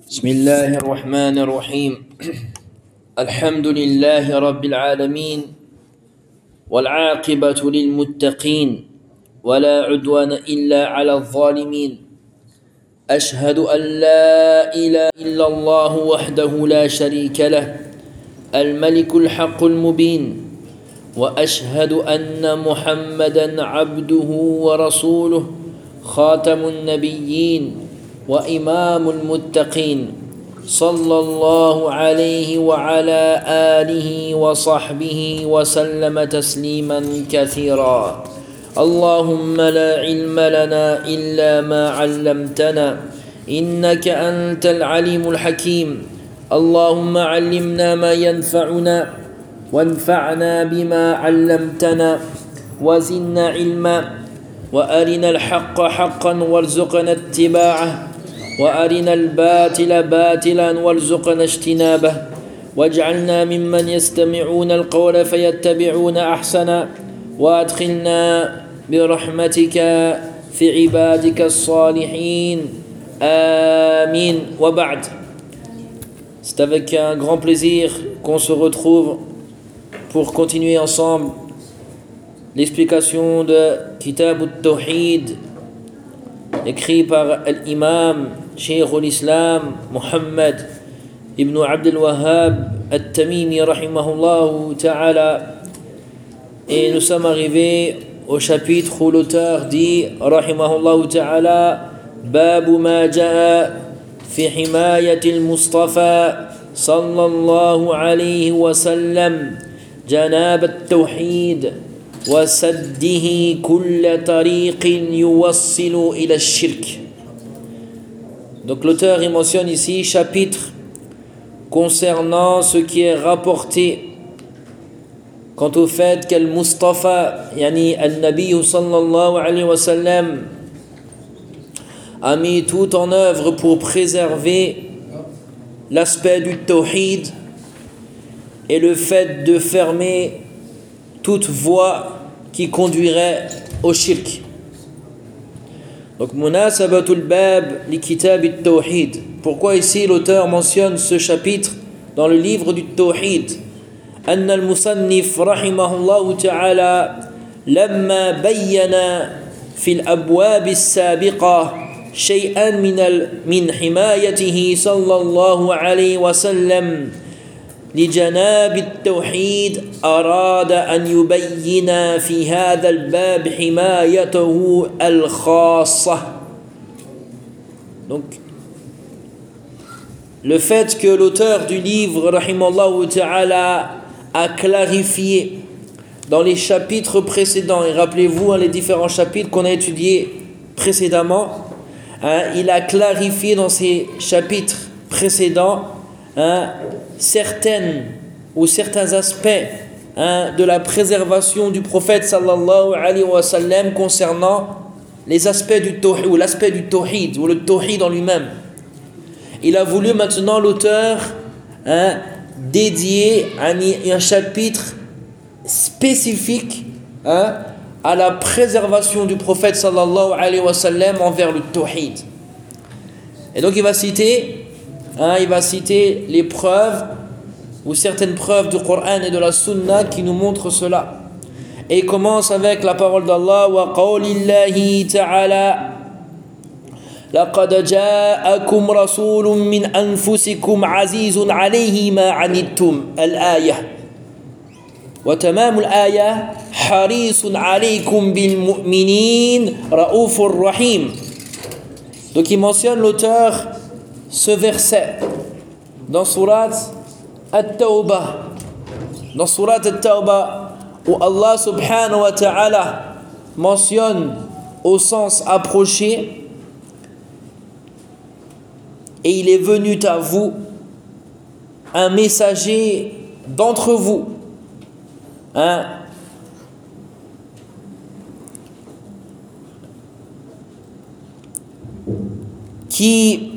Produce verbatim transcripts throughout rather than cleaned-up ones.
بسم الله الرحمن الرحيم الحمد لله رب العالمين والعاقبة للمتقين ولا عدوان إلا على الظالمين أشهد أن لا إله إلا الله وحده لا شريك له الملك الحق المبين وأشهد أن محمدا عبده ورسوله خاتم النبيين وإمام المتقين صلى الله عليه وعلى آله وصحبه وسلم تسليما كثيرا اللهم لا علم لنا إلا ما علمتنا إنك أنت العليم الحكيم اللهم علمنا ما ينفعنا وانفعنا بما علمتنا وزدنا علما وأرنا الحق حقا وارزقنا اتباعه وأرنا الباطل باطلا وارزقنا اجتنابه واجعلنا ممن يستمعون القول فيتبعون أحسنا وأدخلنا برحمتك في عبادك الصالحين آمين وبعد. C'est avec un grand plaisir qu'on se retrouve pour continuer ensemble l'explication de Kitab al-Tawhid écrit par l'imam Cheikh al-Islam Muhammad ibn Abd al-Wahhab al-Tamimi rahimahullah ta'ala, et nous sommes arrivés au chapitre où l'auteur dit rahimahullah ta'ala Babu ma ja'a fi himayati al-Mustafa sallallahu alayhi wa sallam janab al-Tawhid وسده كل طريق يوصل إلى الشرك. Donc l'auteur il mentionne ici chapitre concernant ce qui est rapporté quant au fait qu'Al-Mustafa yani Al-Nabi sallallahu alayhi wa sallam a mis tout en œuvre pour préserver l'aspect du tawhid et le fait de fermer toute voie qui conduirait au shirk. Donc munasabatul bab li kitab at-tawhid. Pourquoi ici l'auteur mentionne ce chapitre dans le livre du tawhid? Anna al-musannif rahimahullah ta'ala lamma bayyana fi al-abwab as-sabiqa shay'an min min himayatihi sallallahu alayhi wa sallam لجناب التوحيد أراد أن يبين في هذا الباب حمايته الخاصة. Donc le fait que l'auteur du livre rahimallahu ta'ala a clarifié dans les chapitres précédents, et rappelez-vous hein, les différents chapitres qu'on a étudiés précédemment, hein, il a clarifié dans ces chapitres précédents hein, certaines ou certains aspects hein, de la préservation du prophète sallallahu alayhi wa sallam concernant les aspects du tawhid ou l'aspect du tawhid ou le tawhid en lui-même. Il a voulu maintenant l'auteur hein, dédier un, un chapitre spécifique hein, à la préservation du prophète sallallahu alayhi wa sallam envers le tawhid. Et donc il va citer Hein, il va citer les preuves ou certaines preuves du Coran et de la Sunna qui nous montrent cela. Et il commence avec la parole d'Allah wa qawlillahi ta'ala laqad ja'akum rasulun min anfusikum azizun alayhi ma anittum al-ayah wa tamamul ayah harisun alaykum bil mu'minin raufur rahim. Donc il mentionne l'auteur ce verset dans Surat At-Tawbah, dans Surat At-Tawbah, où Allah subhanahu wa ta'ala mentionne au sens approché et il est venu à vous un messager d'entre vous hein, qui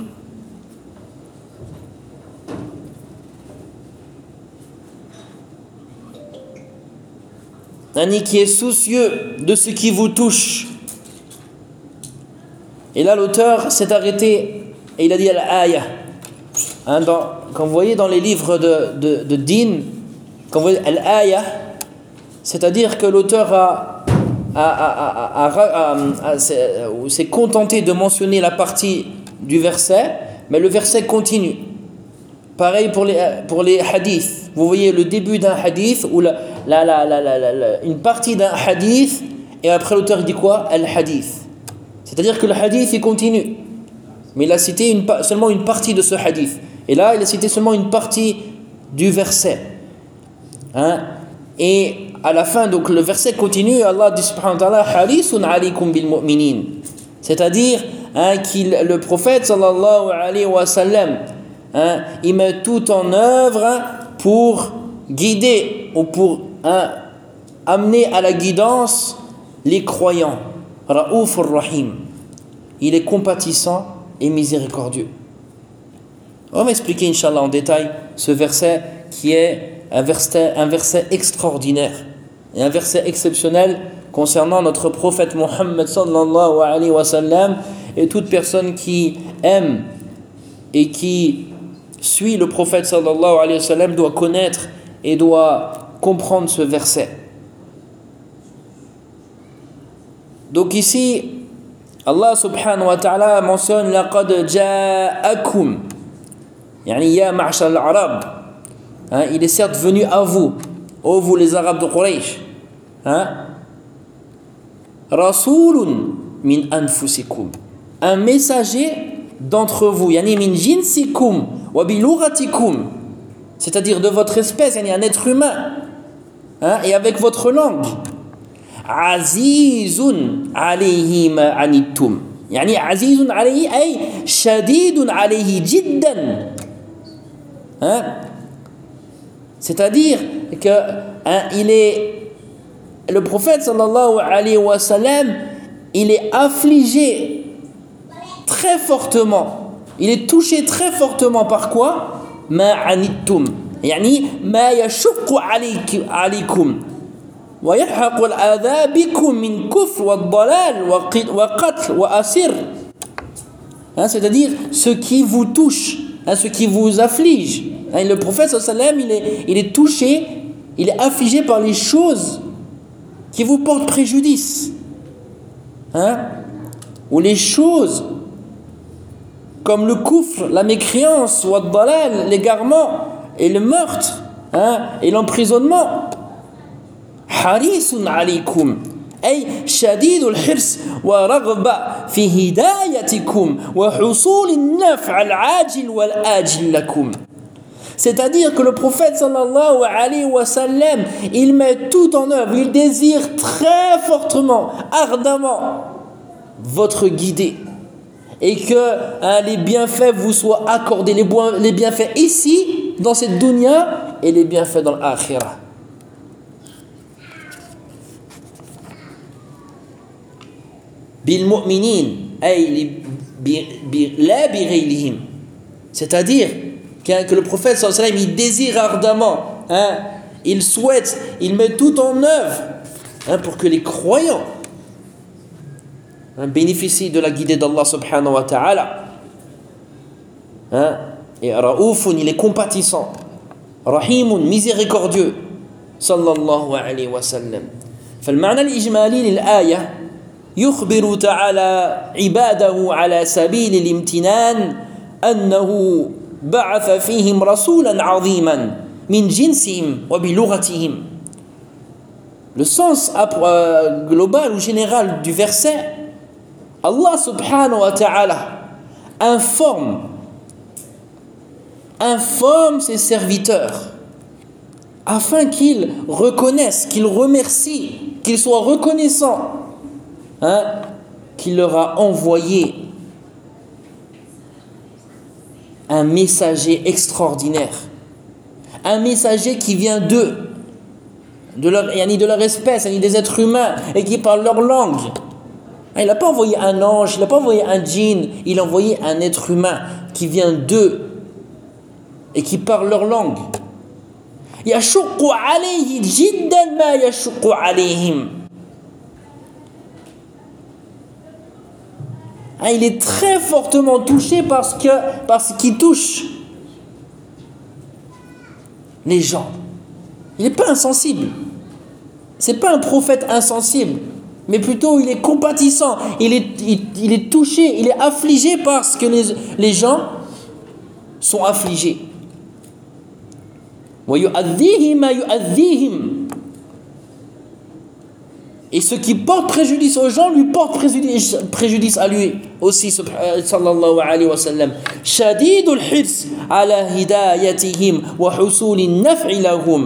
qui est soucieux de ce qui vous touche. Et là l'auteur s'est arrêté et il a dit al-ayah. Hein, dans, quand vous voyez dans les livres de, de, de din, quand vous voyez al-ayah, c'est-à-dire que l'auteur a, a, a, a, a, a, a, s'est contenté de mentionner la partie du verset, mais le verset continue. Pareil pour les, pour les hadiths. Vous voyez le début d'un hadith ou la, la, la, la, la, la, la, une partie d'un hadith, et après l'auteur dit quoi? Al-hadith. C'est-à-dire que le hadith il continue. Mais il a cité une, seulement une partie de ce hadith. Et là, il a cité seulement une partie du verset. Hein? Et à la fin, donc le verset continue. Allah dit subhanahu wa ta'ala harisun alaykum bil mu'minin. C'est-à-dire hein, qu'il, le prophète sallallahu alayhi wa sallam, hein, il met tout en œuvre hein, pour guider ou pour hein, amener à la guidance les croyants. Raoufur Rahim. Il est compatissant et miséricordieux. On va expliquer, Inch'Allah, en détail ce verset qui est un verset, un verset extraordinaire et un verset exceptionnel concernant notre prophète Mohammed sallallahu alayhi wa sallam, et toute personne qui aime et qui suit le prophète sallallahu alayhi wa sallam doit connaître et doit comprendre ce verset. Donc ici, Allah subhanahu wa ta'ala mentionne laqad ja'akum, yani ya ma'shar al-arab, hein, il est certes venu à vous, ô vous les arabes de Quraysh, hein, rasulun min anfusikum, un messager d'entre vous, yani min jinsikum wa bi lughatikum, c'est-à-dire de votre espèce, yani un être humain, hein, et avec votre langue. Azizun alayhi ma anittum, yani azizun alayhi ay shadidun alayhi jiddan, hein, c'est-à-dire que hein, il est le prophète sallallahu alayhi wa sallam, il est affligé très fortement, il est touché très fortement par quoi? Ma anittum, yani ma yashqu alaykum wa yahqu al-adha bikum min kufr wa dalal wa qatl wa asir, hein, c'est-à-dire ce qui vous touche, hein, ce qui vous afflige. Hein, le prophète sallallahu alayhi wa sallam, il est, il est touché, il est affligé par les choses qui vous portent préjudice, hein, ou les choses comme le kufr, la mécréance, wa dalal, l'égarement et le meurtre, hein, et l'emprisonnement. Harisun alaykum ay shadidul hirs wa raghba fi hidayatikum wa husul an-naf' al-ajil wal-ajil lakum. C'est-à-dire que le prophète sallallahu alayhi wa sallam, il met tout en œuvre, il désire très fortement, ardemment votre guidée, et que hein, les bienfaits vous soient accordés, les, bo- les bienfaits ici, dans cette dunya, et les bienfaits dans l'akhirah. Bil mu'minin, ay la bi ghayrihim, c'est-à-dire que le prophète sallallahu alayhi wa sallam, il désire ardemment, hein, il souhaite, il met tout en œuvre hein, pour que les croyants hein, bénéficient de la guidée d'Allah subhanahu wa ta'ala. Hein, et Raoufun, il est compatissant, Rahimun, miséricordieux, sallallahu alayhi wa sallam. فالمعنى الإجمالي للآية يخبر تعالى عباده على سبيل الامتنان أنه بعث فيهم رسولا عظيما من جنسهم وبلغتهم. Le sens euh, global ou général du verset, Allah subhanahu wa ta'ala informe informe ses serviteurs afin qu'ils reconnaissent, qu'ils remercient, qu'ils soient reconnaissants hein, qu'il leur a envoyé un messager extraordinaire, un messager qui vient d'eux, de leur, de leur espèce, des êtres humains, et qui parle leur langue. Il n'a pas envoyé un ange, il n'a pas envoyé un djinn, il a envoyé un être humain qui vient d'eux et qui parle leur langue. Yashuqqu alayhi jiddan ma yashuqqu alayhim. Il est très fortement touché parce que parce qu'il touche les gens. Il n'est pas insensible. C'est pas un prophète insensible, mais plutôt il est compatissant, il est, il, il est touché, il est affligé parce que les, les gens sont affligés. Et ce qui porte préjudice aux gens lui porte préjudice, préjudice à lui aussi, sallallahu alayhi wa sallam. Shadidul hirs ala hidayatihim wa husuli naf'i lahum.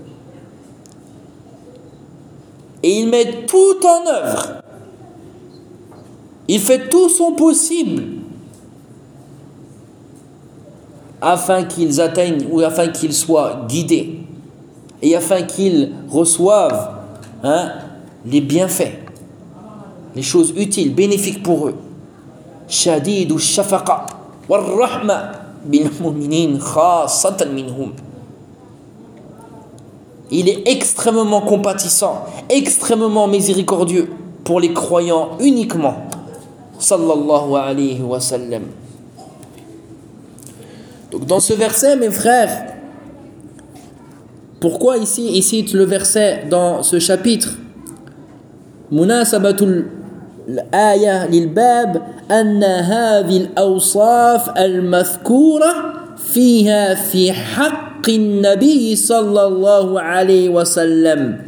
Et il met tout en œuvre. Il fait tout son possible afin qu'ils atteignent ou afin qu'ils soient guidés et afin qu'ils reçoivent hein, les bienfaits, les choses utiles, bénéfiques pour eux. Shadidu shafaqa wal rahma bil mu'minin khassatan minhum. Il est extrêmement compatissant, extrêmement miséricordieux pour les croyants uniquement. Sallallahu alayhi wa sallam. Donc dans ce verset, mes frères, pourquoi ici il cite le verset dans ce chapitre? Munasabatul aya lil bab anna hadhihi al awsaf al madhkura fiha fi haqq النبي صلى الله عليه وسلم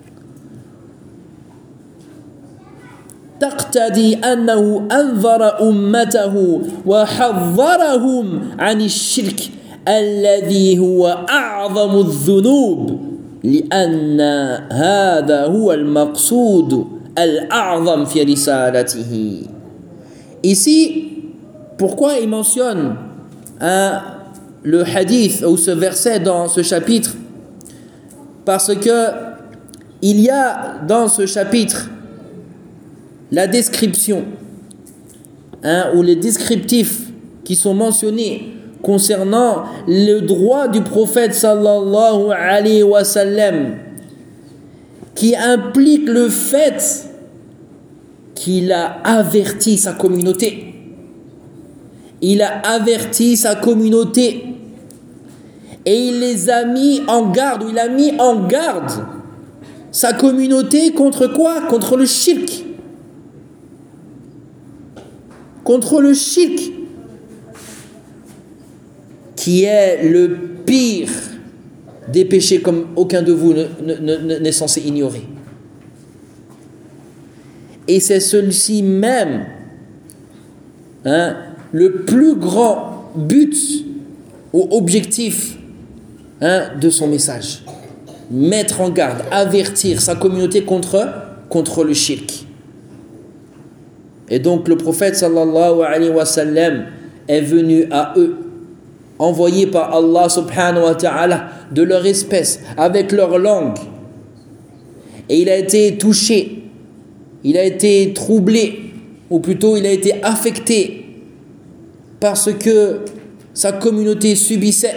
تقتضي أنه أنذر أمته وحذرهم عن الشرك الذي هو أعظم الذنوب لأن هذا هو المقصود الأعظم في رسالته. Ici, pourquoi il mentionne un le hadith ou ce verset dans ce chapitre? Parce que il y a dans ce chapitre la description hein, ou les descriptifs qui sont mentionnés concernant le droit du prophète sallallahu alayhi wa sallam, qui implique le fait qu'il a averti sa communauté. Il a averti sa communauté et il les a mis en garde, ou il a mis en garde sa communauté contre quoi? Contre le shirk. Contre le shirk, qui est le pire des péchés comme aucun de vous n'est censé ignorer. Et c'est celui-ci même, hein, le plus grand but ou objectif hein, de son message. Mettre en garde, avertir sa communauté contre, contre le shirk. Et donc le prophète sallallahu alayhi wa sallam est venu à eux, envoyé par Allah subhanahu wa ta'ala, de leur espèce, avec leur langue. Et il a été touché, il a été troublé, ou plutôt il a été affecté parce que sa communauté subissait.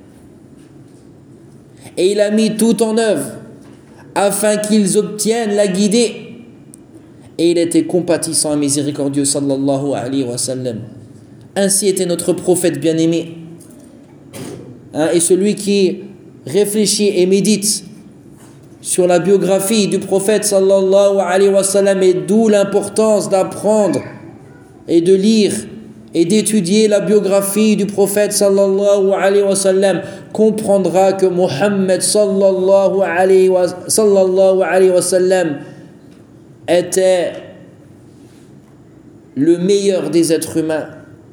Et il a mis tout en œuvre afin qu'ils obtiennent la guidée. Et il était compatissant et miséricordieux sallallahu alayhi wa sallam. Ainsi était notre prophète bien-aimé. Hein, et celui qui réfléchit et médite sur la biographie du prophète sallallahu alayhi wa sallam, et d'où l'importance d'apprendre et de lire et d'étudier la biographie du prophète sallallahu alayhi wa sallam, comprendra que Muhammad sallallahu alayhi wa, sallallahu alayhi wa sallam était le meilleur des êtres humains,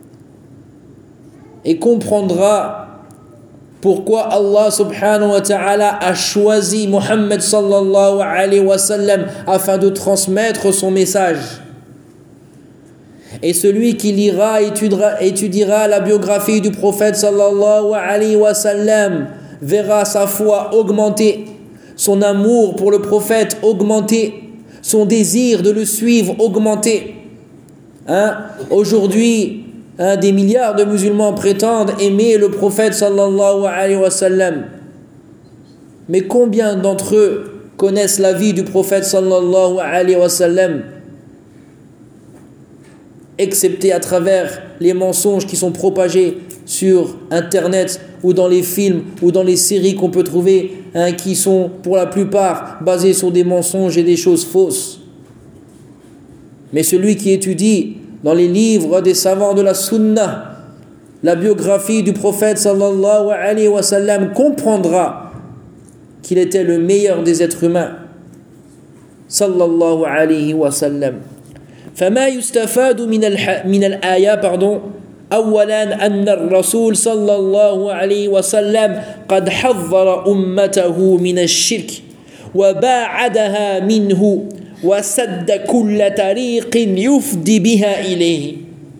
et comprendra pourquoi Allah subhanahu wa ta'ala a choisi Muhammad sallallahu alayhi wa sallam afin de transmettre son message. Et celui qui lira et étudiera, étudiera la biographie du prophète sallallahu alayhi wa sallam verra sa foi augmenter, son amour pour le prophète augmenter, son désir de le suivre augmenter. Hein? Aujourd'hui, hein, des milliards de musulmans prétendent aimer le prophète sallallahu alayhi wa sallam. Mais combien d'entre eux connaissent la vie du prophète sallallahu alayhi wa sallam? excepté à travers les mensonges qui sont propagés sur Internet ou dans les films ou dans les séries qu'on peut trouver, hein, qui sont pour la plupart basés sur des mensonges et des choses fausses. Mais celui qui étudie dans les livres des savants de la Sunna la biographie du prophète sallallahu alayhi wa sallam comprendra qu'il était le meilleur des êtres humains sallallahu alayhi wa sallam. فما يستفاد من الح... من الآية pardon أولا أن الرسول صلى الله عليه وسلم قد حذر أمته من الشرك وباعدها منه وسد كل طريق يفضي بها إليه.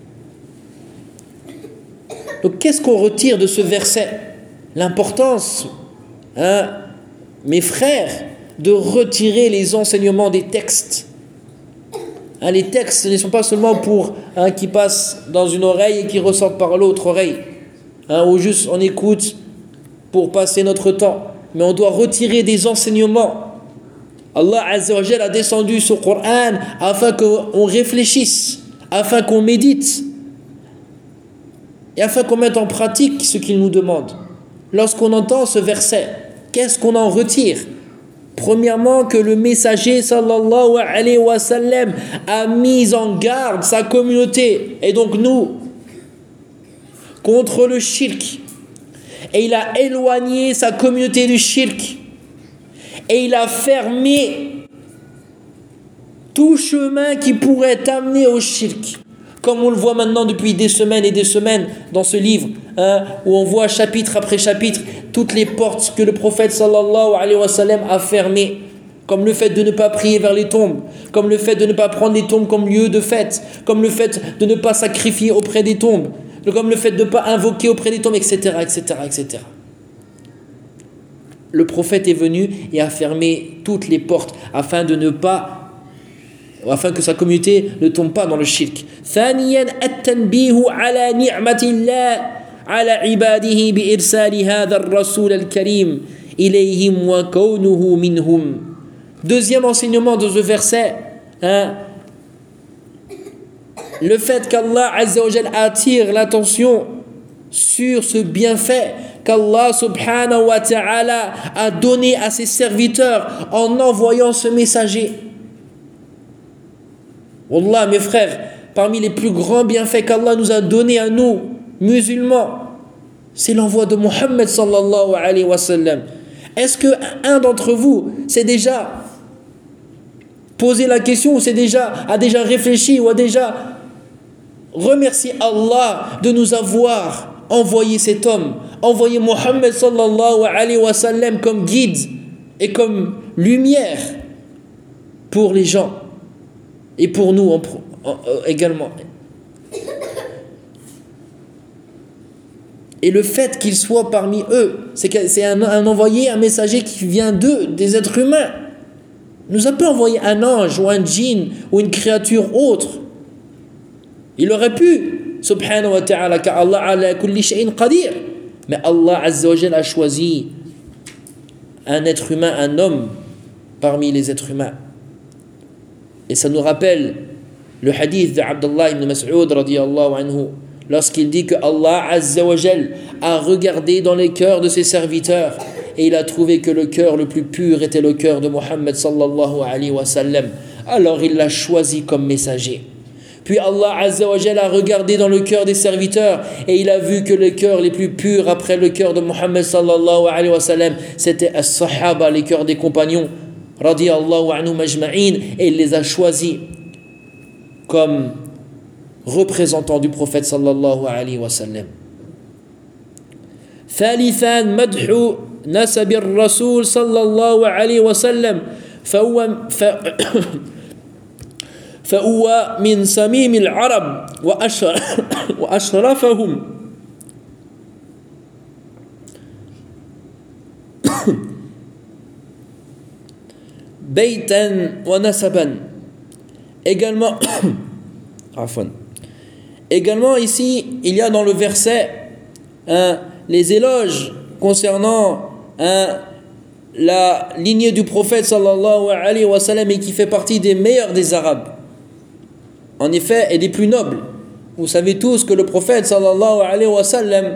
Donc qu'est-ce qu'on retire de ce verset? L'importance, hein, mes frères, de retirer les enseignements des textes. Hein, les textes ne sont pas seulement pour hein, qui passent dans une oreille et qui ressortent par l'autre oreille, hein, ou juste on écoute pour passer notre temps, mais on doit retirer des enseignements. Allah Azza wa Jalla a descendu ce Coran afin qu'on réfléchisse, afin qu'on médite et afin qu'on mette en pratique ce qu'il nous demande. Lorsqu'on entend ce verset, qu'est-ce qu'on en retire? Premièrement, que le messager sallallahu alayhi wa sallam a mis en garde sa communauté, et donc nous, contre le shirk. Et il a éloigné sa communauté du shirk. Et il a fermé tout chemin qui pourrait t'amener au shirk. Comme on le voit maintenant depuis des semaines et des semaines dans ce livre, hein, où on voit chapitre après chapitre toutes les portes que le prophète sallallahu alayhi wa sallam a fermées, comme le fait de ne pas prier vers les tombes, comme le fait de ne pas prendre les tombes comme lieu de fête, comme le fait de ne pas sacrifier auprès des tombes, comme le fait de ne pas invoquer auprès des tombes, et cetera, et cetera, et cetera. Le prophète est venu et a fermé toutes les portes afin de ne pas afin que sa communauté ne tombe pas dans le shirk. ثانيا التنبيه على نعمة الله على عباده بإرسال هذا الرسول الكريم إليهم وكونه منهم. Deuxième enseignement de ce verset, hein, le fait qu'Allah Azza wa Jalla attire l'attention sur ce bienfait qu'Allah subhanahu wa ta'ala a donné à ses serviteurs en envoyant ce messager. Wallah, mes frères, parmi les plus grands bienfaits qu'Allah nous a donnés à nous, musulmans, c'est l'envoi de Muhammad sallallahu alayhi wa sallam. Est-ce qu'un d'entre vous s'est déjà posé la question, ou s'est déjà, a déjà réfléchi, ou a déjà remercié Allah de nous avoir envoyé cet homme, envoyé Muhammad sallallahu alayhi wa sallam comme guide et comme lumière pour les gens et pour nous en, en, en, également. Et le fait qu'il soit parmi eux, c'est, que, c'est un, un envoyé, un messager qui vient d'eux, des êtres humains. Il nous a pas envoyé un ange ou un djinn ou une créature autre. Il aurait pu, subhanahu wa ta'ala, car Allah ala kulli shay'in qadir. Mais Allah Azza wa Jalla a choisi un être humain, un homme parmi les êtres humains. Et ça nous rappelle le hadith d'Abdullah ibn Mas'ud radiyallahu anhu, lorsqu'il dit que Allah Azza wa Jal a regardé dans les cœurs de ses serviteurs et il a trouvé que le cœur le plus pur était le cœur de Muhammad sallallahu alayhi wa sallam. Alors il l'a choisi comme messager. Puis Allah Azza wa Jal a regardé dans le cœur des serviteurs et il a vu que les cœurs les plus purs après le cœur de Muhammad sallallahu alayhi wa sallam, c'était as-sahaba, les cœurs des compagnons radiyallahu anhum majma'in, et il les a choisis comme représentants du prophète sallallahu alayhi wa sallam. ثالثا مدح نسب الرسول صلى الله عليه وسلم فهو فهو من سميم العرب وأشرفهم بيتا ونسبا. Également Également ici, il y a dans le verset hein, les éloges concernant hein, la lignée du prophète sallallahu alayhi wa sallam, et qui fait partie des meilleurs des Arabes, en effet, et des plus nobles. Vous savez tous que le prophète sallallahu alayhi wa sallam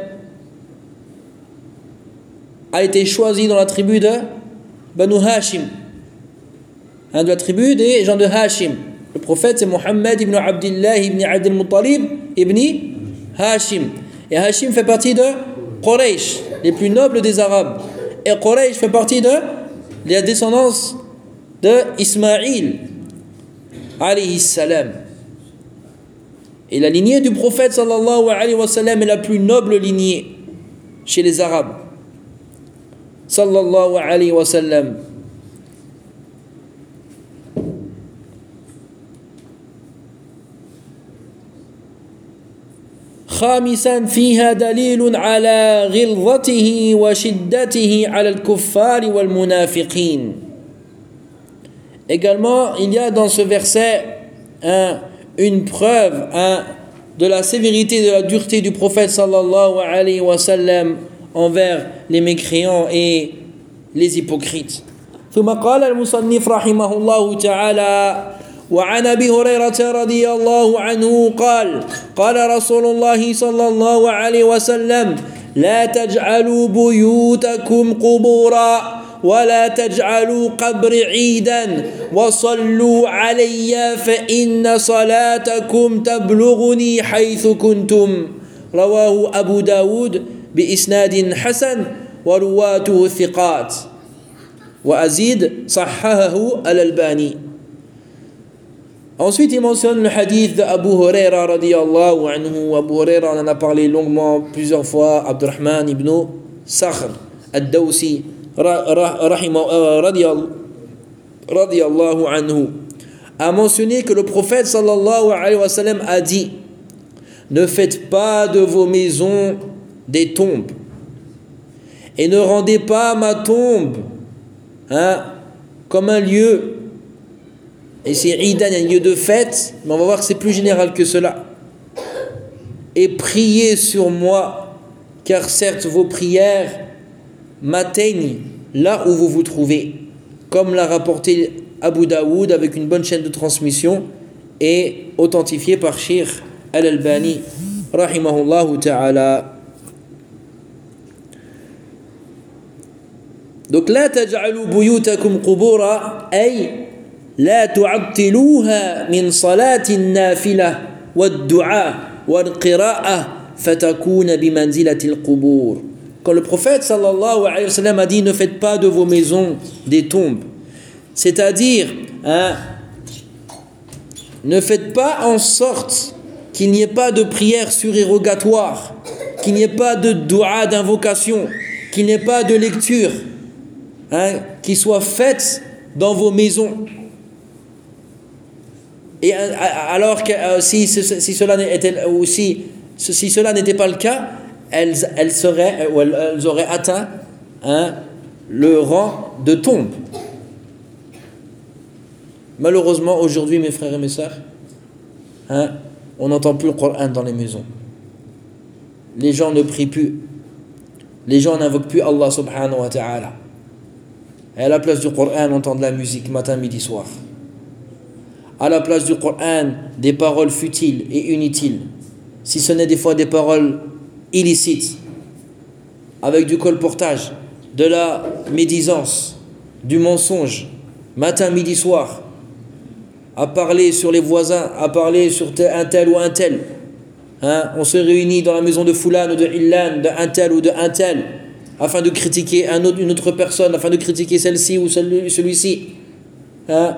a été choisi dans la tribu de Banu Hashim, hein, de la tribu des gens de Hashim. Le prophète c'est Mohammed ibn Abdullah ibn Abd al-Muttalib ibn Hashim. Et Hashim fait partie de Quraysh, les plus nobles des Arabes. Et Quraysh fait partie de la descendance de Ismaïl alayhi salam. Et la lignée du prophète sallallahu alayhi wa sallam est la plus noble lignée chez les Arabes. Sallallahu alayhi wa sallam. خامسا فيها دليل على غلظته وشدته على الكفار والمنافقين. Également, il y a dans ce verset un, une preuve un, de la sévérité, de la dureté du prophète sallallahu alayhi wa sallam envers les mécréants et les hypocrites. ثم قال المصنف رحمه الله تعالى وعن ابي هريره رضي الله عنه قال قال رسول الله صلى الله عليه وسلم لا تجعلوا بيوتكم قبورا ولا تجعلوا قبر عيدا وصلوا علي فإن صلاتكم تبلغني حيث كنتم رواه أبو داود بإسناد حسن ورواته ثقات وأزيد صححه الألباني. Ensuite, il mentionne le hadith d'Abu Huraira radiyallahu anhu. Abu Huraira, on en a parlé longuement plusieurs fois. Abdurrahman ibn Sakhr ad-Dawsi radiyallahu anhu a mentionné que le prophète sallallahu alayhi wa sallam a dit: ne faites pas de vos maisons des tombes et ne rendez pas ma tombe hein, comme un lieu. Et c'est Idan, un lieu de fête, mais on va voir que c'est plus général que cela. Et priez sur moi, car certes vos prières m'atteignent là où vous vous trouvez, comme l'a rapporté Abu Daoud avec une bonne chaîne de transmission et authentifié par Cheikh Al-Albani rahimahullahu ta'ala. Donc la taj'alu buyutakum qubura ay لا تعطلوها من صلاة النافلة والدعاء والقراءة فتكون بمنزلة القبور. Quand le prophète sallallahu alayhi wa sallam a dit ne faites pas de vos maisons des tombes, c'est-à-dire hein, ne faites pas en sorte qu'il n'y ait pas de prière surérogatoire, qu'il n'y ait pas de dua, d'invocation, qu'il n'y ait pas de lecture hein, qui soit faite dans vos maisons. Et alors que euh, si, si cela n'était ou si, si cela n'était pas le cas, elles, elles, seraient, ou elles, elles auraient atteint hein, le rang de tombe. Malheureusement, aujourd'hui, mes frères et mes sœurs, hein, on n'entend plus le Coran dans les maisons. Les gens ne prient plus. Les gens n'invoquent plus Allah subhanahu wa ta'ala. Et à la place du Coran, on entend de la musique matin, midi, soir. À la place du Coran, des paroles futiles et inutiles, si ce n'est des fois des paroles illicites, avec du colportage, de la médisance, du mensonge, matin, midi, soir, à parler sur les voisins, à parler sur un tel ou un tel. Hein? On se réunit dans la maison de Fulan ou de Illan, d'un tel ou de un tel, afin de critiquer un autre, une autre personne, afin de critiquer celle-ci ou celui, celui-ci. Hein?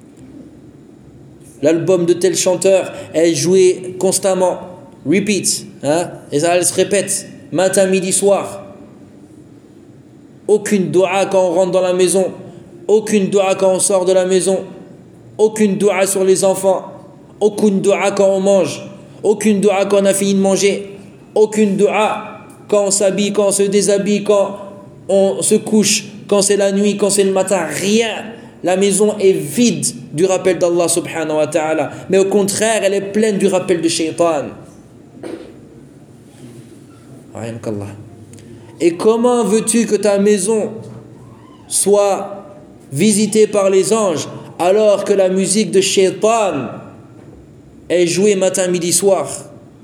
L'album de tel chanteur est joué constamment, repeat, hein? Et ça elle se répète, matin, midi, soir. Aucune dua quand on rentre dans la maison, aucune dua quand on sort de la maison, aucune dua sur les enfants, aucune dua quand on mange, aucune dua quand on a fini de manger, aucune dua quand on s'habille, quand on se déshabille, quand on se couche, quand c'est la nuit, quand c'est le matin, rien. La maison est vide du rappel d'Allah subhanahu wa ta'ala. Mais au contraire, elle est pleine du rappel de shaitan. Et comment veux-tu que ta maison soit visitée par les anges alors que la musique de shaitan est jouée matin, midi, soir?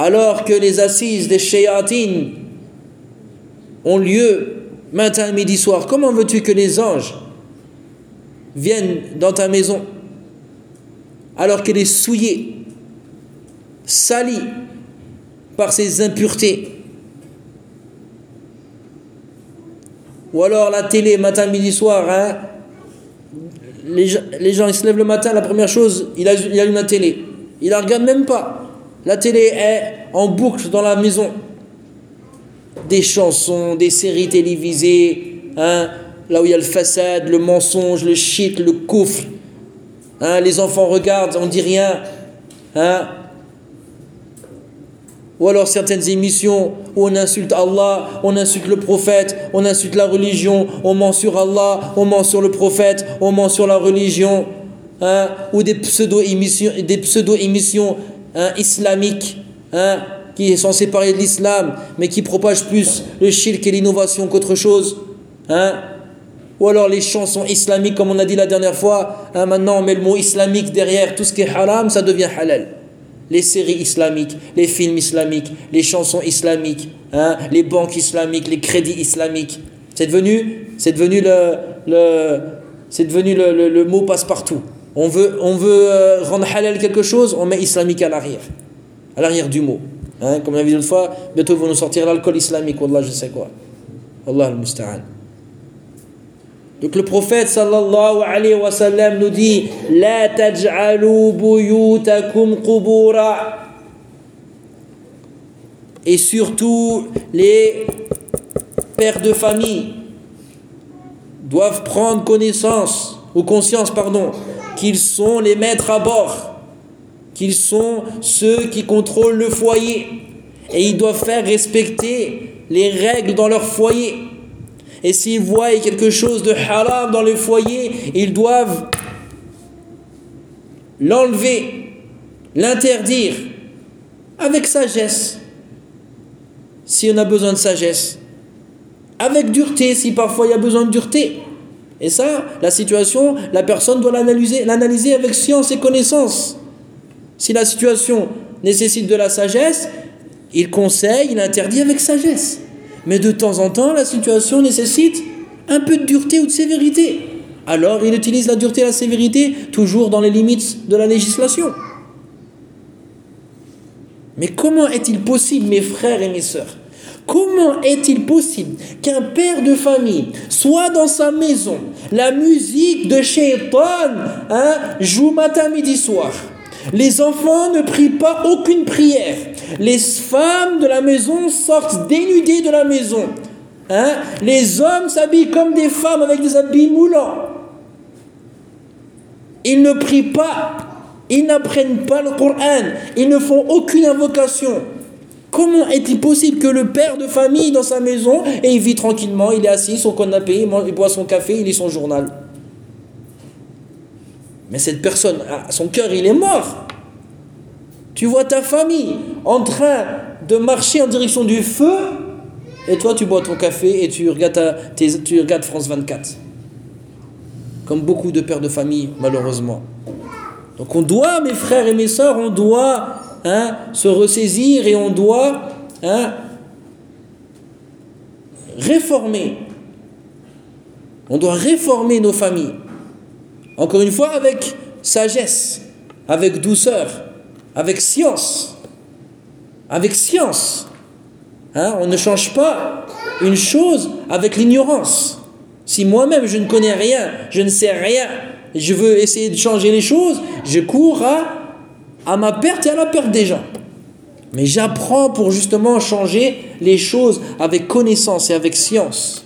alors que les assises des shayatines ont lieu matin, midi, soir, comment veux-tu que les anges viennent dans ta maison alors qu'elle est souillée, salie par ces impuretés? Ou alors la télé, matin, midi, soir, hein, les, gens, les gens ils se lèvent le matin, la première chose, il, a, il allume la télé. Il la regarde même pas. La télé est en boucle dans la maison. Des chansons, des séries télévisées, hein, là où il y a le façade, le mensonge, le shit, le koufr. Hein, les enfants regardent, on dit rien. Hein. Ou alors certaines émissions où on insulte Allah, on insulte le prophète, on insulte la religion, on ment sur Allah, on ment sur le prophète, on ment sur la religion. Hein, ou des pseudo-émissions, des pseudo-émissions hein, islamiques, hein, qui est censé parler de l'islam, mais qui propage plus le shirk et l'innovation qu'autre chose. Hein. Ou alors les chansons islamiques, comme on a dit la dernière fois, hein, maintenant on met le mot islamique derrière, tout ce qui est haram, ça devient halal. Les séries islamiques, les films islamiques, les chansons islamiques, hein, les banques islamiques, les crédits islamiques. C'est devenu, c'est devenu le, le, c'est devenu le, le, le mot passe-partout. On veut, on veut euh, rendre halal quelque chose, on met islamique à l'arrière, à l'arrière du mot. Hein, comme on a vu l'autre fois, bientôt ils vont nous sortir l'alcool islamique, wallah, je sais quoi. Wallah al-musta'an. Donc le prophète sallallahu alayhi wa sallam nous dit La taj'alu buyutakum qubura. Et surtout les pères de famille doivent prendre connaissance ou conscience pardon qu'ils sont les maîtres à bord, qu'ils sont ceux qui contrôlent le foyer et ils doivent faire respecter les règles dans leur foyer. Et s'ils voient quelque chose de haram dans le foyer, ils doivent l'enlever, l'interdire, avec sagesse, si on a besoin de sagesse, avec dureté, si parfois il y a besoin de dureté. Et ça, la situation, la personne doit l'analyser, l'analyser avec science et connaissance. Si la situation nécessite de la sagesse, il conseille, il interdit avec sagesse. Mais de temps en temps, la situation nécessite un peu de dureté ou de sévérité. Alors, il utilise la dureté et la sévérité toujours dans les limites de la législation. Mais comment est-il possible, mes frères et mes sœurs, comment est-il possible qu'un père de famille soit dans sa maison, la musique de Shaitan hein, joue matin, midi, soir, les enfants ne prient pas aucune prière, les femmes de la maison sortent dénudées de la maison, hein? Les hommes s'habillent comme des femmes avec des habits moulants, ils ne prient pas, ils n'apprennent pas le Coran, ils ne font aucune invocation. Comment est-il possible que le père de famille dans sa maison et il vit tranquillement, il est assis sur son canapé, il boit son café, il lit son journal? Mais cette personne, son cœur, il est mort. Tu vois ta famille en train de marcher en direction du feu et toi, tu bois ton café et tu regardes, ta, tes, tu regardes France vingt-quatre. Comme beaucoup de pères de famille, malheureusement. Donc on doit, mes frères et mes sœurs, on doit hein, se ressaisir et on doit hein, réformer. On doit réformer nos familles. Encore une fois, avec sagesse, avec douceur, avec science. Avec science. Hein, on ne change pas une chose avec l'ignorance. Si moi-même je ne connais rien, je ne sais rien, je veux essayer de changer les choses, je cours à, à ma perte et à la perte des gens. Mais j'apprends pour justement changer les choses avec connaissance et avec science.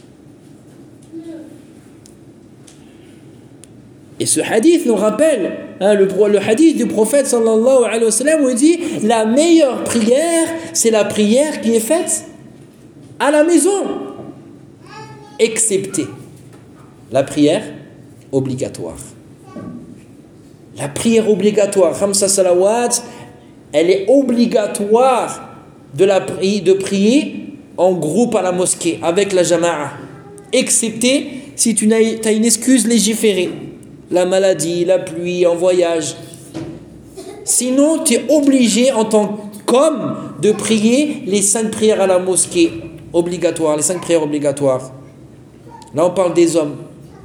Et ce hadith nous rappelle hein, le, le hadith du prophète sallallahu alayhi wa sallam où il dit la meilleure prière, c'est la prière qui est faite à la maison, excepté la prière obligatoire. La prière obligatoire, khamsa salawat, elle est obligatoire de, la, de prier en groupe à la mosquée avec la jama'a, excepté si tu as une excuse légiférée. La maladie, la pluie, en voyage. Sinon, tu es obligé en tant comme de prier les cinq prières à la mosquée obligatoires, les cinq prières obligatoires. Là, on parle des hommes.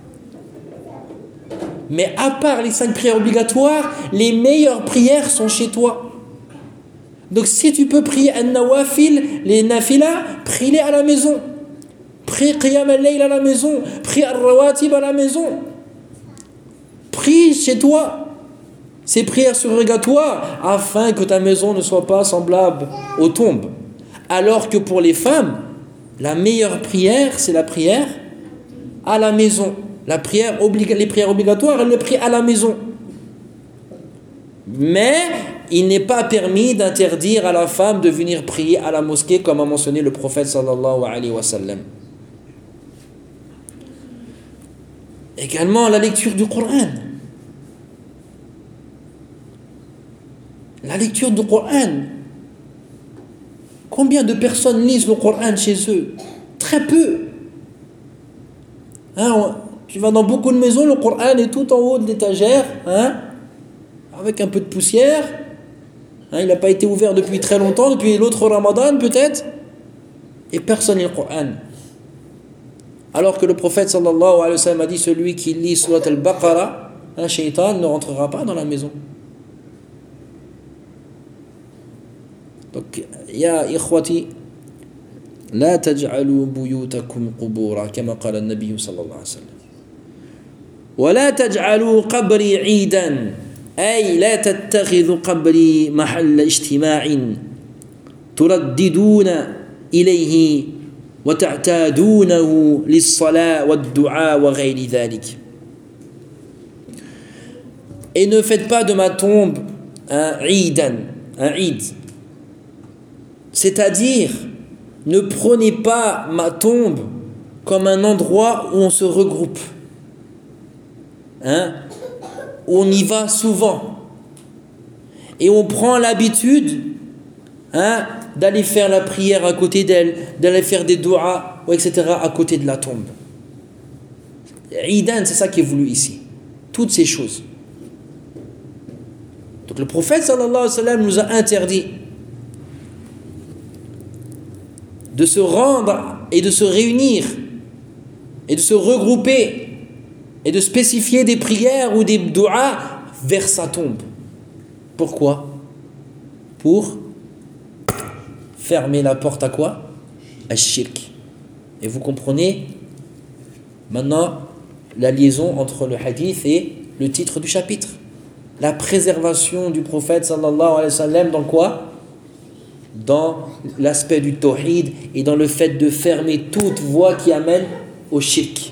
Mais à part les cinq prières obligatoires, les meilleures prières sont chez toi. Donc si tu peux prier an-nawafil, les nafila, prie-les à la maison. Prie qiyam al-layl à la maison. Prie al-rawatib à la maison. Prie chez toi ces prières surrogatoires afin que ta maison ne soit pas semblable aux tombes. Alors que pour les femmes, la meilleure prière, c'est la prière à la maison. La prière obliga- les prières obligatoires, elles les prient à la maison. Mais il n'est pas permis d'interdire à la femme de venir prier à la mosquée, comme a mentionné le prophète sallallahu alayhi wa sallam. Également la lecture du Coran. La lecture du Coran. Combien de personnes lisent le Coran chez eux? Très peu. Hein, on, tu vas dans beaucoup de maisons, le Coran est tout en haut de l'étagère, hein, avec un peu de poussière. Hein, il n'a pas été ouvert depuis très longtemps, depuis l'autre Ramadan peut-être. Et personne lit le Coran. Alors que le prophète sallallahu alayhi wa sallam a dit, celui qui lit surat al-Baqarah, un shaitan ne rentrera pas dans la maison. Donc, ya ikhwati, la taj'alu buyutakum qubura, kama qala an-nabiy sallallahu alayhi wa sallam. Wa la taj'alu qabri 'idan, ay la tattakhidhu qabri mahall ijtima'in turaddiduna ilayhi wa ta'tadunahu lis-salat wad-du'a wa ghayri dhalik. Et ne faites pas de ma tombe un 'idan, un 'id. C'est-à-dire, ne prenez pas ma tombe comme un endroit où on se regroupe, hein, où on y va souvent, et on prend l'habitude, hein, d'aller faire la prière à côté d'elle, d'aller faire des doigts, et cetera à côté de la tombe. Idan, c'est ça qui est voulu ici. Toutes ces choses. Donc le prophète sallallahu alayhi wa sallam nous a interdit de se rendre et de se réunir et de se regrouper et de spécifier des prières ou des doigts vers sa tombe. Pourquoi? Pour fermer la porte à quoi? À shirk. Et vous comprenez maintenant la liaison entre le hadith et le titre du chapitre. La préservation du prophète sallallahu alayhi wa sallam dans quoi? Dans l'aspect du tawhid et dans le fait de fermer toute voie qui amène au shirk.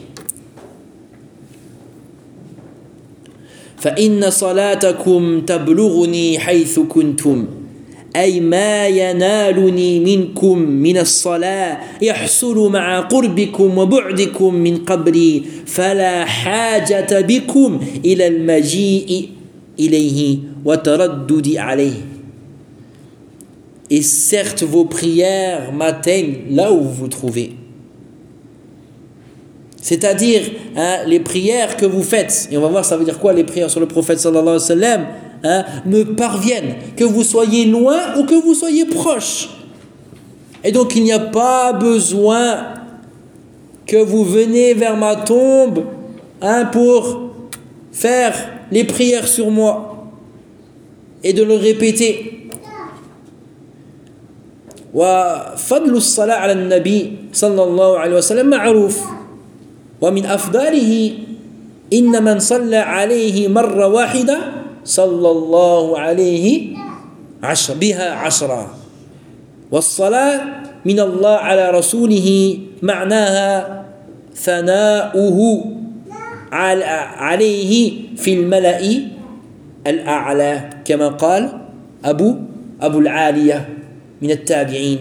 فإن صلاتكم تبلغني حيث كنتم أي ما ينالني منكم من الصلاة يحصل مع قربكم وبعدكم من قبري فلا حاجة بكم إلى المجيء إليه وتردد عليه. Et certes, vos prières m'atteignent là où vous vous trouvez. C'est-à-dire, hein, les prières que vous faites, et on va voir ça veut dire quoi les prières sur le prophète sallallahu alayhi wa sallam, hein, me parviennent, que vous soyez loin ou que vous soyez proche. Et donc il n'y a pas besoin que vous venez vers ma tombe, hein, pour faire les prières sur moi et de le répéter. وفضل الصلاة على النبي صلى الله عليه وسلم معروف ومن أفضله إن من صلى عليه مرة واحدة صلى الله عليه عشر بها عشرة والصلاة من الله على رسوله معناها ثناؤه عليه في الملأ الأعلى كما قال أبو أبو العالية من التابعين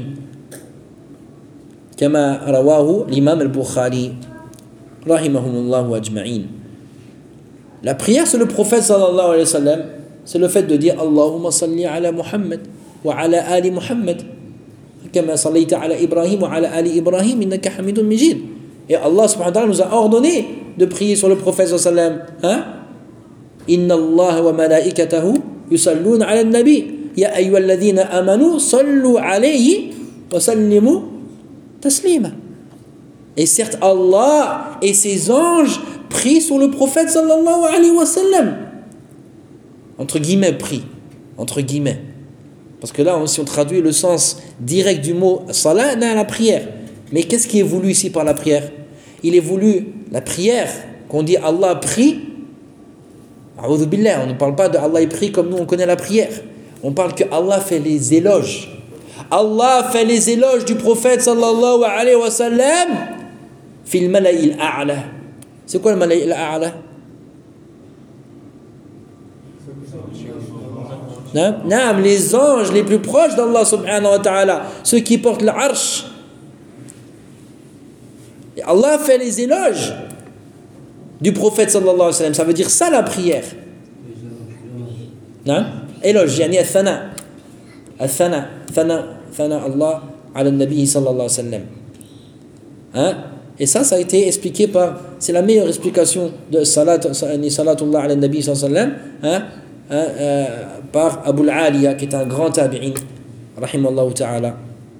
كما رواه l'imam al-Bukhari rahimahumullah ajma'in. La prière sur le prophète sallallahu alayhi wa sallam, c'est le fait de dire Allahumma salli ala Muhammad wa ala ali Muhammad kama sallaita ala Ibrahim wa ala ali Ibrahim innaka hamidun majid. Et Allah subhanahu wa ta'ala nous a ordonné de prier sur le prophète sallallahu alayhi wa sallam, hein? Inna Allah wa malaikatahu yusalluna ala an-nabi Ya ayyuhalladhina amanu sallu alayhi wa sallimu taslima. Et certes, Allah et ses anges prient sur le prophète sallallahu alayhi wa sallam. Entre guillemets, prient. Entre guillemets. Parce que là, si on traduit le sens direct du mot salat, c'est la prière. Mais qu'est-ce qui est voulu ici par la prière? Il est voulu la prière, qu'on dit Allah prie. A'udhu billah, on ne parle pas de Allah prie comme nous on connaît la prière. On parle que Allah fait les éloges. Allah fait les éloges du prophète sallallahu alayhi wa sallam fil mala'il a'la. C'est quoi le mala'il a'la? Non, non, les anges les plus proches d'Allah subhanahu wa ta'ala, ceux qui portent l'arsh. Et Allah fait les éloges du prophète sallallahu alayhi wa sallam. Ça veut dire ça la prière. Non? Éloge, yani al-thana. Al-thana. Thana, thana Allah ala nabi sallallahu alayhi wa sallam. Hein? Et ça, ça a été expliqué par, c'est la meilleure explication de salat, salatullah ala nabi sallallahu alayhi wa sallam, hein? Hein, euh, par Abu al-Aliya, qui est un grand tabi'in, rahimallahu ta'ala.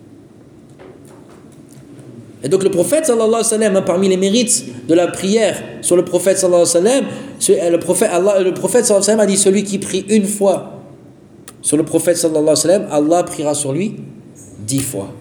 Et donc le prophète sallallahu alayhi wa sallam, hein, parmi les mérites de la prière sur le prophète sallallahu alayhi wa sallam, le prophète, Allah, le prophète sallallahu alayhi wa sallam a dit, celui qui prie une fois sur le prophète sallallahu alayhi wa sallam, Allah priera sur lui dix fois.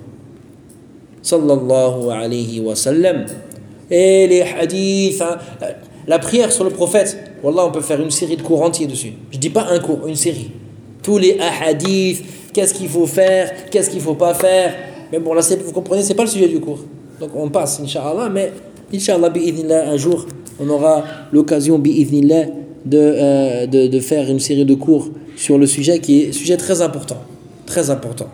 Sallallahu alayhi wa sallam. Et les hadiths, hein, la prière sur le prophète, wallah, on peut faire une série de cours entiers dessus. Je ne dis pas un cours, une série. Tous les hadiths, qu'est-ce qu'il faut faire, qu'est-ce qu'il ne faut pas faire. Mais bon, là, vous comprenez, ce n'est pas le sujet du cours. Donc on passe, Inch'Allah, mais Inch'Allah, bi'idhnillah, un jour, on aura l'occasion, bi'idhnillah, de, euh, de, de faire une série de cours sur le sujet qui est un sujet très important. Très important.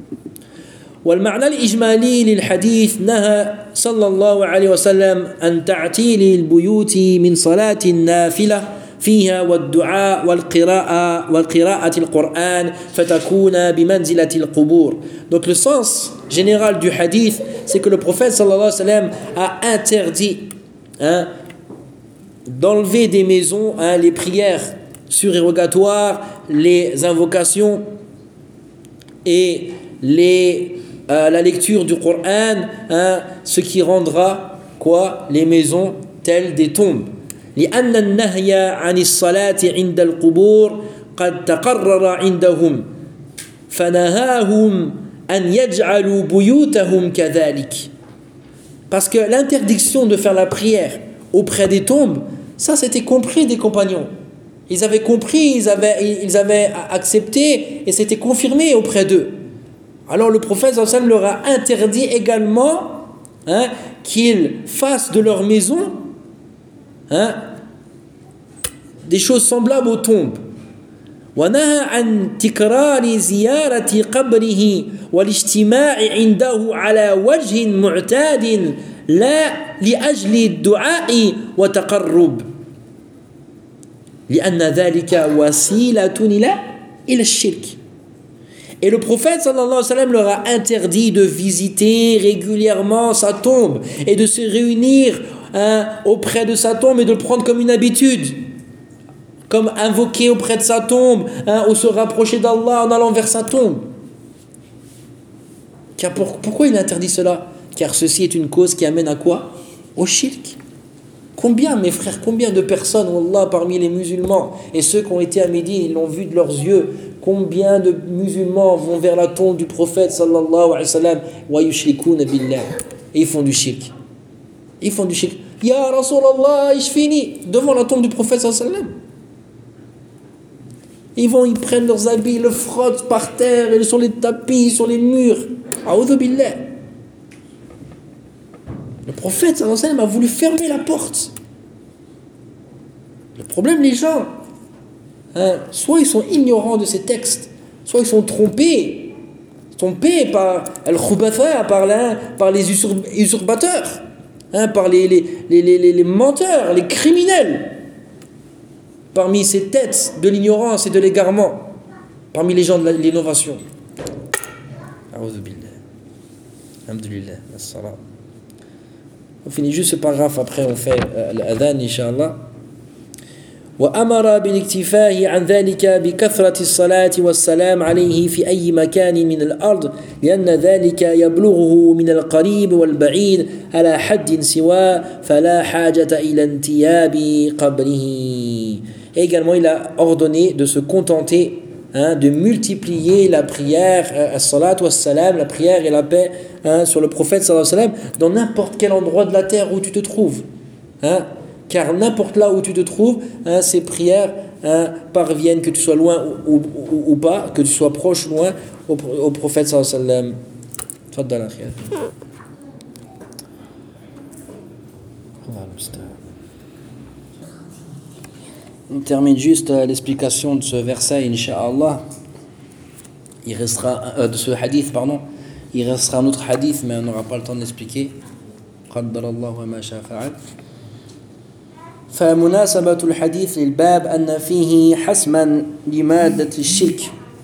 والمعنى الإجمالي للحديث نهى صلى الله عليه وسلم عن تعطيل البيوت من صلاة النافلة فيها والدعاء والقراءة والقراءة القرآن فتكون بمنزلة القبور. Donc le sens général du hadith, c'est que le prophète sallallahu alayhi wa sallam a interdit, hein, d'enlever des maisons, hein, les prières surérogatoires, les invocations et les Euh, la lecture du Coran, hein, ce qui rendra quoi, les maisons telles des tombes. لأن النهي عن الصلاة عند القبور قد تقرر عندهم فنهاهم أن يجعلوا بيوتهم كذلك. Parce que l'interdiction de faire la prière auprès des tombes, ça c'était compris des compagnons. Ils avaient compris, ils avaient, ils avaient accepté et c'était confirmé auprès d'eux. Alors le prophète sallallahu alayhi wa sallam leur a interdit également, hein, qu'ils fassent de leur maison, hein, des choses semblables aux tombes. وَنَهَى عَنْ تِكْرَارِ زِيَارَةِ قَبْرِهِ وَالِاجْتِمَاعِ عِنْدَهُ عَلَى وَجْهٍ مُعْتَادٍ لَا لِأَجْلِ الدُّعَاءِ وَتَقَرُّبٍ لِأَنَّ ذَلِكَ وَسِيلَةٌ إِلَى الشِّرْكِ. Et le prophète sallallahu alayhi wa sallam leur a interdit de visiter régulièrement sa tombe et de se réunir, hein, auprès de sa tombe et de le prendre comme une habitude, comme invoquer auprès de sa tombe, hein, ou se rapprocher d'Allah en allant vers sa tombe. Car pour, pourquoi il interdit cela? Car ceci est une cause qui amène à quoi? Au shirk. Combien, mes frères, combien de personnes, wallah, parmi les musulmans et ceux qui ont été à Médine, ils l'ont vu de leurs yeux, combien de musulmans vont vers la tombe du prophète sallallahu alayhi wa sallam wa yushrikuna billah, et ils font du shirk. Ils font du shirk. Ya Rasulallah, ishfini, devant la tombe du prophète sallallahu alayhi wa sallam. Ils vont, ils prennent leurs habits, ils le frottent par terre, et sur les tapis, sur les murs. A'udhu billah. Le prophète sallallahu alayhi wa sallam a voulu fermer la porte. Le problème, les gens, hein, soit ils sont ignorants de ces textes, soit ils sont trompés, trompés par al-khubatha, par, la, par les usurpateurs, hein, par les, les, les, les, les menteurs, les criminels, parmi ces têtes de l'ignorance et de l'égarement, parmi les gens de l'innovation. A'udhu billah. Alhamdulillah. As-salam. On finit juste ce paragraphe, après on fait euh, l'adhan, Inch'Allah. وأمر بالاكتفاء عن ذلك بكثرة الصلاة والسلام عليه في أي مكان من الأرض لأن ذلك يبلغه من القريب والبعيد على حد سواء فلا حاجة إلى انتياب قبره. Également, il a ordonné de se contenter, hein, de multiplier la prière, as-salat wa salam, la prière et la paix, hein, sur le prophète sallallahu alayhi wa sallam, dans n'importe quel endroit de la terre où tu te trouves. Hein, car n'importe là où tu te trouves, hein, ces prières, hein, parviennent, que tu sois loin ou, ou, ou, ou pas, que tu sois proche ou loin, au, au prophète sallallahu alayhi wa sallam. Tfaddal akhi. On termine juste euh, l'explication de ce verset, Inch'Allah. Il restera, euh, de ce hadith, pardon. Il restera un autre hadith, mais on n'aura pas le temps de l'expliquer. Qaddarallahu ma sha'a fa'al. فمناسبة الحديث للباب أن فيه حسما لمادة الشرك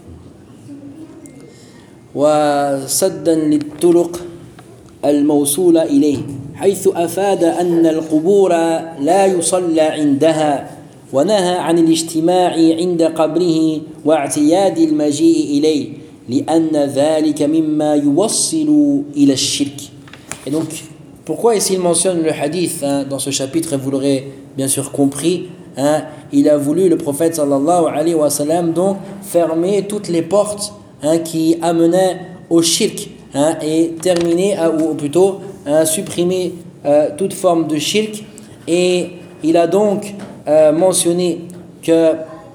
وسدا للطرق الموصولة إليه حيث أفاد أن القبور لا يصلى عندها ونهى عن الاجتماع عند قبره واعتياد المجيء إليه لأن ذلك مما يوصل إلى الشرك. Et donc, pourquoi ici il mentionne le hadith, hein, dans ce chapitre, et vous l'aurez bien sûr compris, hein, il a voulu, le prophète sallallahu alayhi wa sallam, donc fermer toutes les portes, hein, qui amenaient au shirk, hein, et terminer, ou plutôt hein, supprimer euh, toute forme de shirk. Et il a donc euh, mentionné que,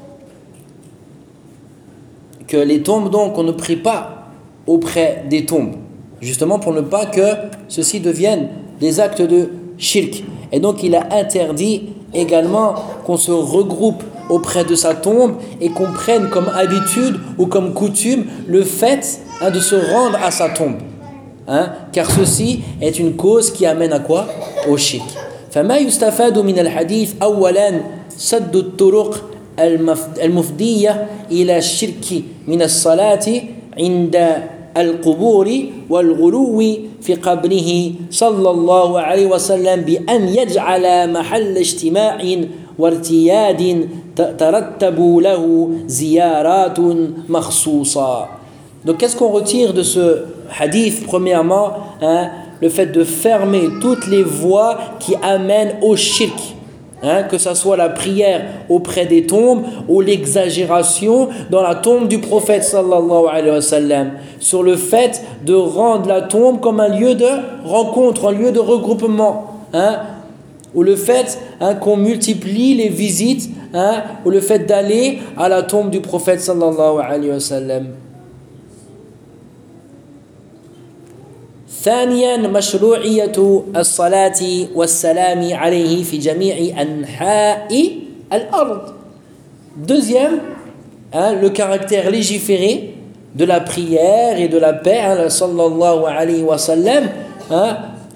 que les tombes, donc on ne prie pas auprès des tombes, justement pour ne pas que ceci devienne des actes de shirk. Et donc il a interdit également qu'on se regroupe auprès de sa tombe et qu'on prenne comme habitude ou comme coutume le fait, hein, de se rendre à sa tombe, hein, car ceci est une cause qui amène à quoi? Au shirk. فما يستفاد من الحديث أولا سد الطرق المفضية إلى الشرك من الصلاة عند القبور والغلو في قبره صلى الله عليه وسلم بأن يجعل محل اجتماع وارتياد ترتب له زيارات مخصوصة. Donc qu'est-ce qu'on retire de ce hadith? Premièrement, hein, le fait de fermer toutes les voies qui amènent au shirk, hein, que ce soit la prière auprès des tombes ou l'exagération dans la tombe du prophète sallallahu alayhi wa sallam, sur le fait de rendre la tombe comme un lieu de rencontre, un lieu de regroupement, hein, ou le fait, hein, qu'on multiplie les visites, hein, ou le fait d'aller à la tombe du prophète sallallahu alayhi wa sallam. ثانيا مشروعية الصلاة والسلام عليه في جميع أنحاء الأرض. Deuxième, hein, le caractère légiféré de la prière et de la paix, hein, sallallahu alayhi wa sallam, hein,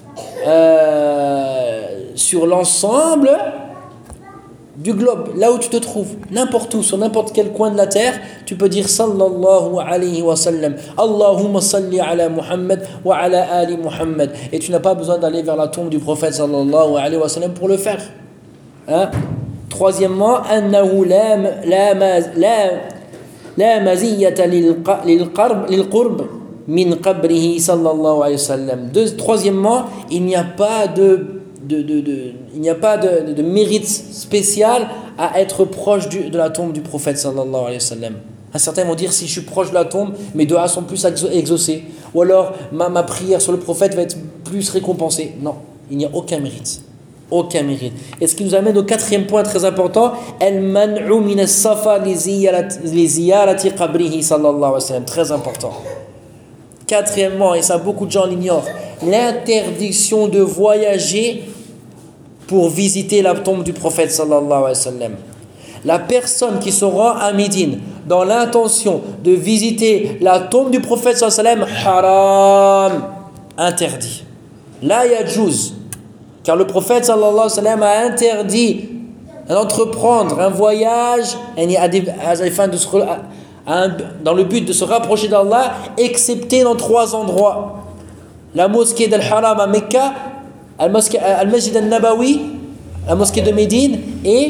euh, sur l'ensemble du globe, là où tu te trouves, n'importe où, sur n'importe quel coin de la terre, tu peux dire sallallahu alayhi wa sallam, Allahumma salli ala Muhammad wa ala ali Muhammad, et tu n'as pas besoin d'aller vers la tombe du prophète sallallahu alayhi wa sallam pour le faire, hein? Troisièmement, annahu la la la la maziyata lil qarb lil qurb min qabrihi sallallahu alayhi wa sallam. Troisièmement, il n'y a pas de De, de, de, il n'y a pas de, de, de mérite spécial à être proche du, de la tombe du prophète sallallahu alayhi wa sallam. Certains vont dire, si je suis proche de la tombe, mes doigts sont plus exaucés, ou alors ma, ma prière sur le prophète va être plus récompensée. Non, il n'y a aucun mérite, aucun mérite. Et ce qui nous amène au quatrième point très important, al-man'u min as-safar li ziyarati qabrihi sallallahu alayhi wa sallam, très important. Quatrièmement, et ça beaucoup de gens l'ignorent, l'interdiction de voyager pour visiter la tombe du prophète sallallahu alayhi wa sallam. La personne qui se rend à Médine dans l'intention de visiter la tombe du prophète sallallahu alayhi wa sallam, haram, interdit. La yajuz, car le prophète sallallahu alayhi wa sallam a interdit d'entreprendre un voyage à des, à des fins de se, à un, dans le but de se rapprocher d'Allah, excepté dans trois endroits: la mosquée d'Al-Haram à Mecca, Al-Masjid al-Nabawi, la mosquée de Médine, et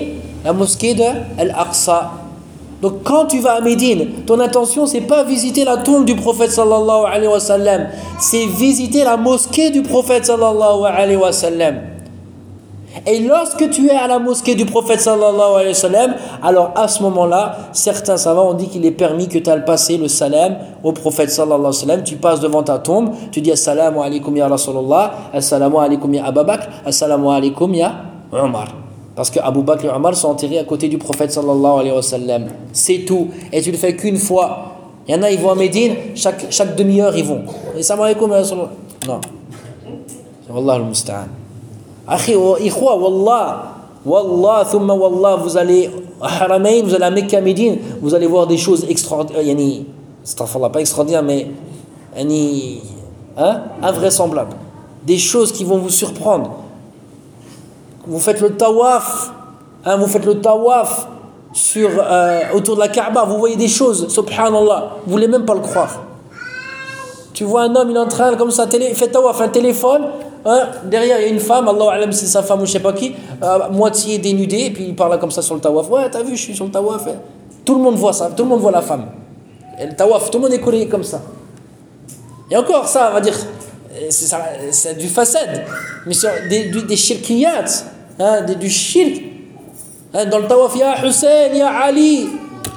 La mosquée de Al-Aqsa. Donc quand tu vas à Médine, ton intention c'est pas visiter la tombe du prophète sallallahu alayhi wa sallam, c'est visiter la mosquée du prophète sallallahu alayhi wa sallam. Et lorsque tu es à la mosquée du prophète sallallahu alayhi wa sallam, alors à ce moment-là, certains savants ont dit qu'il est permis que tu ailles passer le salam au prophète sallallahu alayhi wa sallam. Tu passes devant ta tombe, tu dis assalamu alaykum ya Rasulallah, assalamu alaykum ya Abu Bakr, assalamu alaykum ya Omar. Parce que Abu Bakr et Omar sont enterrés à côté du prophète sallallahu alayhi wa sallam. C'est tout. Et tu le fais qu'une fois. Il y en a, ils vont à Médine, chaque, chaque demi-heure ils vont. Assalamu alaykum ya Rasulallah. Non. Wallah al-musta'an. Akhi, ikhwa, wallah, wallah, thumma wallah, vous allez à Haramain, vous allez à Mecca, Médine, vous allez voir des choses extraordinaires, yani, astaghfirullah, pas extraordinaires, mais yani, hein, invraisemblables. Des choses qui vont vous surprendre. Vous faites le tawaf, hein, vous faites le tawaf sur, euh, autour de la Kaaba, vous voyez des choses, subhanallah, vous voulez même pas le croire. Tu vois un homme, il est en train, comme ça, télé, il fait tawaf, un téléphone, hein, derrière il y a une femme, Allah alam c'est sa femme ou je sais pas qui, euh, moitié dénudée, et puis il parle comme ça sur le tawaf. Ouais, t'as vu, je suis sur le tawaf. Hein. Tout le monde voit ça, tout le monde voit la femme. Et le tawaf, tout le monde est collé comme ça. Et encore ça, on va dire, c'est, ça, c'est du facade, mais sur des, des, des shirkiyat, hein, des, du shirk. Hein, dans le tawaf, ya Hussein, ya Ali.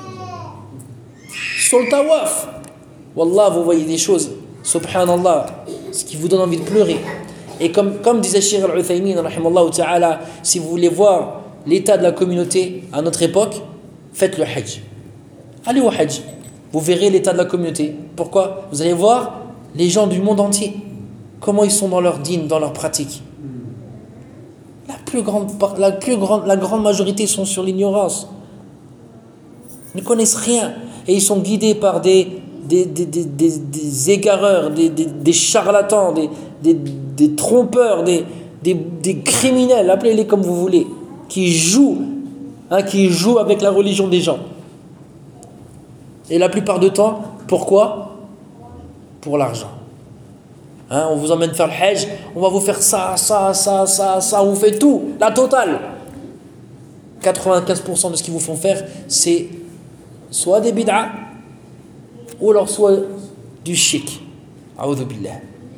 Sur le tawaf. Wallah, vous voyez des choses, subhanallah, ce qui vous donne envie de pleurer. Et comme, comme disait Cheikh Al-Uthaymin, rahimallahu ta'ala, si vous voulez voir l'état de la communauté à notre époque, faites le hajj. Allez au hajj. Vous verrez l'état de la communauté. Pourquoi? Vous allez voir les gens du monde entier. Comment ils sont dans leur dîne, dans leur pratique. La plus grande, la plus grande, la grande majorité sont sur l'ignorance. Ils ne connaissent rien. Et ils sont guidés par des, des, des, des, des, des égareurs, des, des, des charlatans, des, des, des trompeurs, des, des, des criminels, appelez-les comme vous voulez, qui jouent, hein, qui jouent avec la religion des gens. Et la plupart du temps, pourquoi? Pour l'argent. Hein, on vous emmène faire le hajj, on va vous faire ça, ça, ça, ça, ça, on vous fait tout, la totale. quatre-vingt-quinze pour cent de ce qu'ils vous font faire, c'est soit des bid'a, ou alors soit du shirk. A'udhu billah.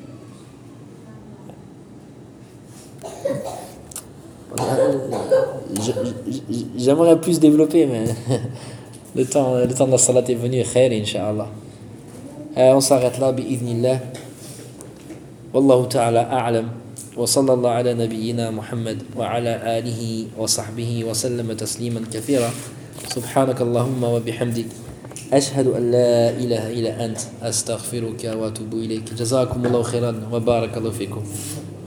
J'aimerais plus développer, mais le temps, le temps de la salat est venu, khair, incha'Allah. Euh, on s'arrête là, bi'idhnillah. Wallahu ta'ala a'lam. Wa sallallahu ala nabiyyina Muhammad wa ala alihi wa sahbihi wa sallama tasliman kathira. Subhanaka Allahumma wa bihamdik. أشهد أن لا إله إلا أنت أستغفرك وأتوب إليك جزاكم الله خيرا وبارك الله فيكم